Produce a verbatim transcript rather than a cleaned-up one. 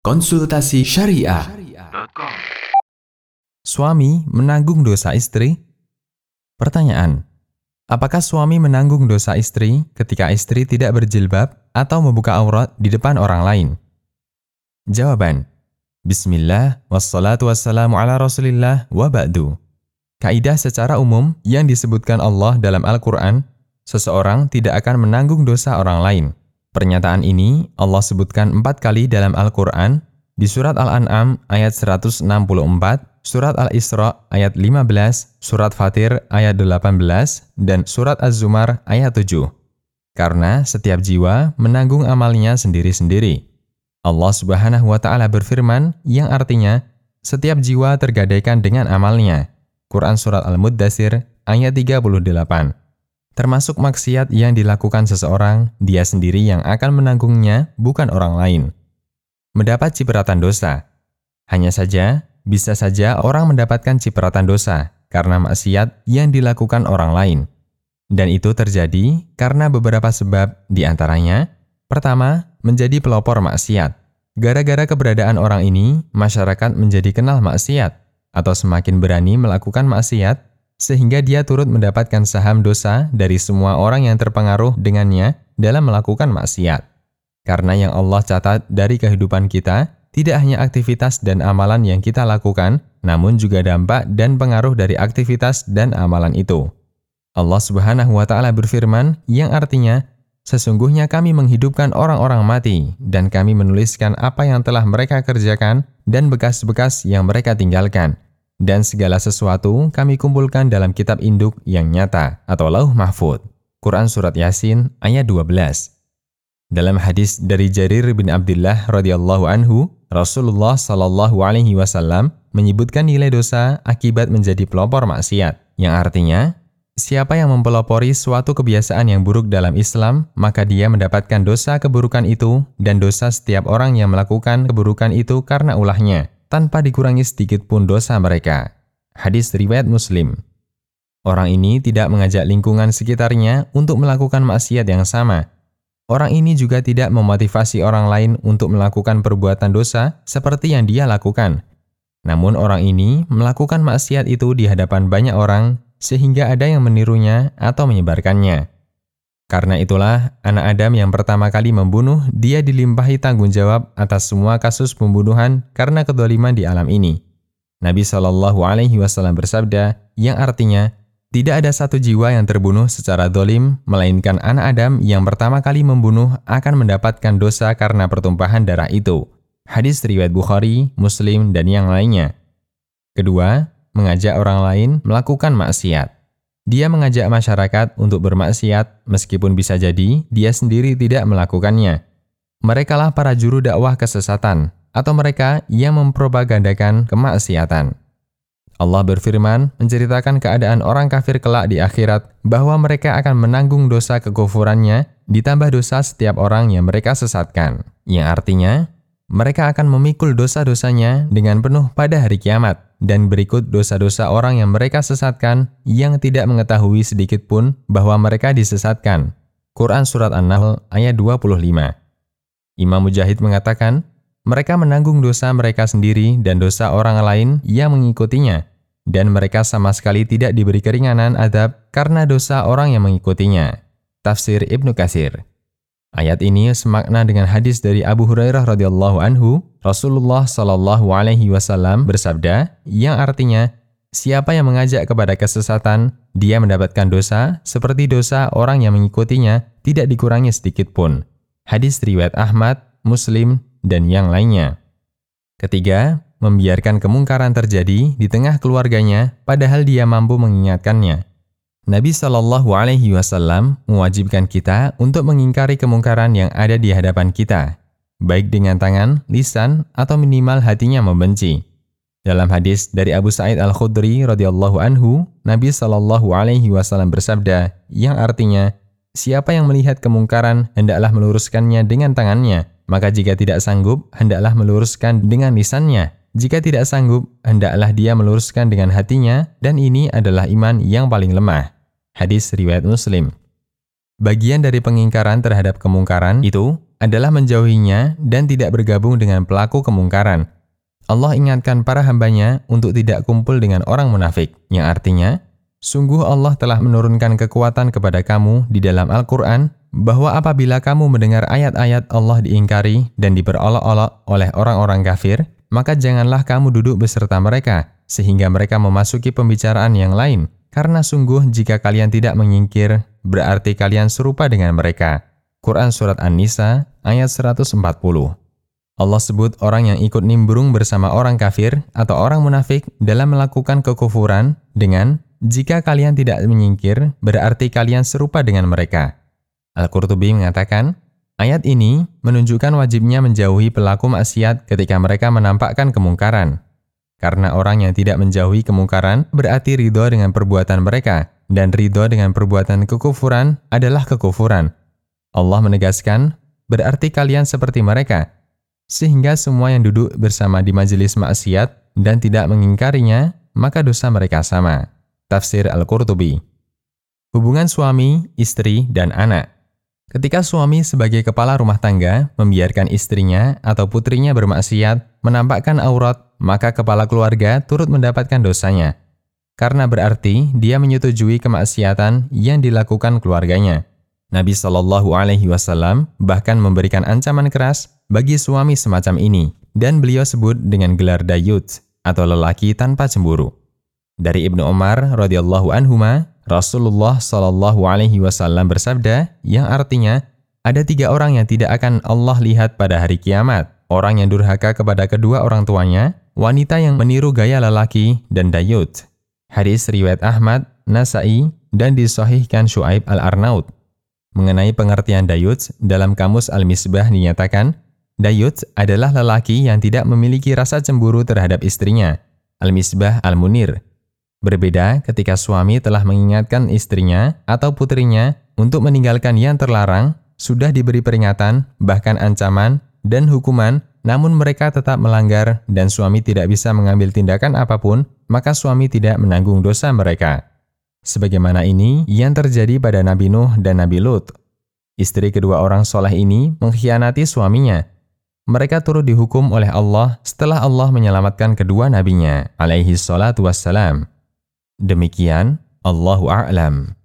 Konsultasi Syariah. Suami menanggung dosa istri? Pertanyaan: apakah suami menanggung dosa istri ketika istri tidak berjilbab atau membuka aurat di depan orang lain? Jawaban: Bismillah, wassalatu wassalamu ala rasulillah wa ba'du. Kaidah secara umum yang disebutkan Allah dalam Al-Quran, seseorang tidak akan menanggung dosa orang lain. Pernyataan ini Allah sebutkan empat kali dalam Al-Quran, di surat Al-An'am ayat seratus enam puluh empat, surat Al-Isra ayat lima belas, surat Fatir ayat delapan belas, dan surat Az-Zumar ayat tujuh. Karena setiap jiwa menanggung amalnya sendiri-sendiri. Allah Subhanahu wa Ta'ala berfirman, yang artinya, setiap jiwa tergadaikan dengan amalnya. Quran surat Al-Muddatsir ayat tiga puluh delapan. Termasuk maksiat yang dilakukan seseorang, dia sendiri yang akan menanggungnya, bukan orang lain. Mendapat cipratan dosa. Hanya saja, bisa saja orang mendapatkan cipratan dosa karena maksiat yang dilakukan orang lain. Dan itu terjadi karena beberapa sebab, di antaranya, pertama, menjadi pelopor maksiat. Gara-gara keberadaan orang ini, masyarakat menjadi kenal maksiat, atau semakin berani melakukan maksiat, sehingga dia turut mendapatkan saham dosa dari semua orang yang terpengaruh dengannya dalam melakukan maksiat. Karena yang Allah catat dari kehidupan kita, tidak hanya aktivitas dan amalan yang kita lakukan, namun juga dampak dan pengaruh dari aktivitas dan amalan itu. Allah Subhanahu wa Ta'ala berfirman, yang artinya, sesungguhnya kami menghidupkan orang-orang mati, dan kami menuliskan apa yang telah mereka kerjakan dan bekas-bekas yang mereka tinggalkan. Dan segala sesuatu kami kumpulkan dalam kitab induk yang nyata atau Lauh Mahfudz. Quran surat Yasin ayat dua belas. Dalam hadis dari Jarir bin Abdullah radhiyallahu anhu, Rasulullah shallallahu alaihi wasallam menyebutkan nilai dosa akibat menjadi pelopor maksiat, yang artinya, siapa yang mempelopori suatu kebiasaan yang buruk dalam Islam, maka dia mendapatkan dosa keburukan itu dan dosa setiap orang yang melakukan keburukan itu karena ulahnya, tanpa dikurangi sedikit pun dosa mereka. Hadis riwayat Muslim. Orang ini tidak mengajak lingkungan sekitarnya untuk melakukan maksiat yang sama. Orang ini juga tidak memotivasi orang lain untuk melakukan perbuatan dosa seperti yang dia lakukan. Namun orang ini melakukan maksiat itu di hadapan banyak orang, sehingga ada yang menirunya atau menyebarkannya. Karena itulah, anak Adam yang pertama kali membunuh, dia dilimpahi tanggung jawab atas semua kasus pembunuhan karena kedoliman di alam ini. Nabi shallallahu alaihi wasallam bersabda, yang artinya, tidak ada satu jiwa yang terbunuh secara dolim, melainkan anak Adam yang pertama kali membunuh akan mendapatkan dosa karena pertumpahan darah itu. Hadis riwayat Bukhari, Muslim, dan yang lainnya. Kedua, mengajak orang lain melakukan maksiat. Dia mengajak masyarakat untuk bermaksiat, meskipun bisa jadi dia sendiri tidak melakukannya. Merekalah para juru dakwah kesesatan, atau mereka yang mempropagandakan kemaksiatan. Allah berfirman, menceritakan keadaan orang kafir kelak di akhirat, bahwa mereka akan menanggung dosa kekufurannya, ditambah dosa setiap orang yang mereka sesatkan. Yang artinya, mereka akan memikul dosa-dosanya dengan penuh pada hari kiamat. Dan berikut dosa-dosa orang yang mereka sesatkan yang tidak mengetahui sedikit pun bahwa mereka disesatkan. Quran surat An-Nahl ayat dua puluh lima. Imam Mujahid mengatakan, mereka menanggung dosa mereka sendiri dan dosa orang lain yang mengikutinya, dan mereka sama sekali tidak diberi keringanan azab karena dosa orang yang mengikutinya. Tafsir Ibnu Katsir. Ayat ini semakna dengan hadis dari Abu Hurairah radhiyallahu anhu, Rasulullah shallallahu alaihi wasallam bersabda, yang artinya, siapa yang mengajak kepada kesesatan, dia mendapatkan dosa seperti dosa orang yang mengikutinya, tidak dikurangi sedikit pun. Hadis riwayat Ahmad, Muslim, dan yang lainnya. Ketiga, membiarkan kemungkaran terjadi di tengah keluarganya, padahal dia mampu mengingatkannya. Nabi shallallahu alaihi wasallam mewajibkan kita untuk mengingkari kemungkaran yang ada di hadapan kita, baik dengan tangan, lisan, atau minimal hatinya membenci. Dalam hadis dari Abu Sa'id Al-Khudri radhiyallahu anhu, Nabi shallallahu alaihi wasallam bersabda, yang artinya, siapa yang melihat kemungkaran hendaklah meluruskannya dengan tangannya, maka jika tidak sanggup, hendaklah meluruskan dengan lisannya. Jika tidak sanggup, hendaklah dia meluruskan dengan hatinya, dan ini adalah iman yang paling lemah. Hadis riwayat Muslim. Bagian dari pengingkaran terhadap kemungkaran itu adalah menjauhinya dan tidak bergabung dengan pelaku kemungkaran. Allah ingatkan para hambanya untuk tidak kumpul dengan orang munafik, yang artinya, sungguh Allah telah menurunkan kekuatan kepada kamu di dalam Al-Quran, bahwa apabila kamu mendengar ayat-ayat Allah diingkari dan diperolok-olok oleh orang-orang kafir, maka janganlah kamu duduk beserta mereka, sehingga mereka memasuki pembicaraan yang lain, karena sungguh jika kalian tidak menyingkir, berarti kalian serupa dengan mereka. Quran Surat An-Nisa ayat seratus empat puluh. Allah sebut orang yang ikut nimbrung bersama orang kafir atau orang munafik dalam melakukan kekufuran dengan jika kalian tidak menyingkir, berarti kalian serupa dengan mereka. Al-Qurtubi mengatakan, ayat ini menunjukkan wajibnya menjauhi pelaku maksiat ketika mereka menampakkan kemungkaran. Karena orang yang tidak menjauhi kemungkaran berarti ridho dengan perbuatan mereka, dan ridho dengan perbuatan kekufuran adalah kekufuran. Allah menegaskan, berarti kalian seperti mereka, sehingga semua yang duduk bersama di majelis maksiat dan tidak mengingkarinya, maka dosa mereka sama. Tafsir Al-Qurtubi. Hubungan suami, istri, dan anak. Ketika suami sebagai kepala rumah tangga membiarkan istrinya atau putrinya bermaksiat, menampakkan aurat, maka kepala keluarga turut mendapatkan dosanya. Karena berarti dia menyetujui kemaksiatan yang dilakukan keluarganya. Nabi Shallallahu Alaihi Wasallam bahkan memberikan ancaman keras bagi suami semacam ini, dan beliau sebut dengan gelar dayut atau lelaki tanpa cemburu. Dari Ibnu Umar radhiyallahu anhuma, Rasulullah Shallallahu Alaihi Wasallam bersabda, yang artinya ada tiga orang yang tidak akan Allah lihat pada hari kiamat: orang yang durhaka kepada kedua orang tuanya, wanita yang meniru gaya lelaki, dan dayut. Hadis riwayat Ahmad, Nasai, dan disahihkan Syuaib Al-Arnaud. Mengenai pengertian dayut, dalam kamus Al-Misbah dinyatakan, dayut adalah lelaki yang tidak memiliki rasa cemburu terhadap istrinya. Al-Misbah Al-Munir. Berbeda ketika suami telah mengingatkan istrinya atau putrinya untuk meninggalkan yang terlarang, sudah diberi peringatan, bahkan ancaman, dan hukuman, namun mereka tetap melanggar dan suami tidak bisa mengambil tindakan apapun, maka suami tidak menanggung dosa mereka. Sebagaimana ini yang terjadi pada Nabi Nuh dan Nabi Lut. Istri kedua orang soleh ini mengkhianati suaminya. Mereka turut dihukum oleh Allah setelah Allah menyelamatkan kedua nabinya, alaihi salatu wassalam. Demikian, Allahu a'lam.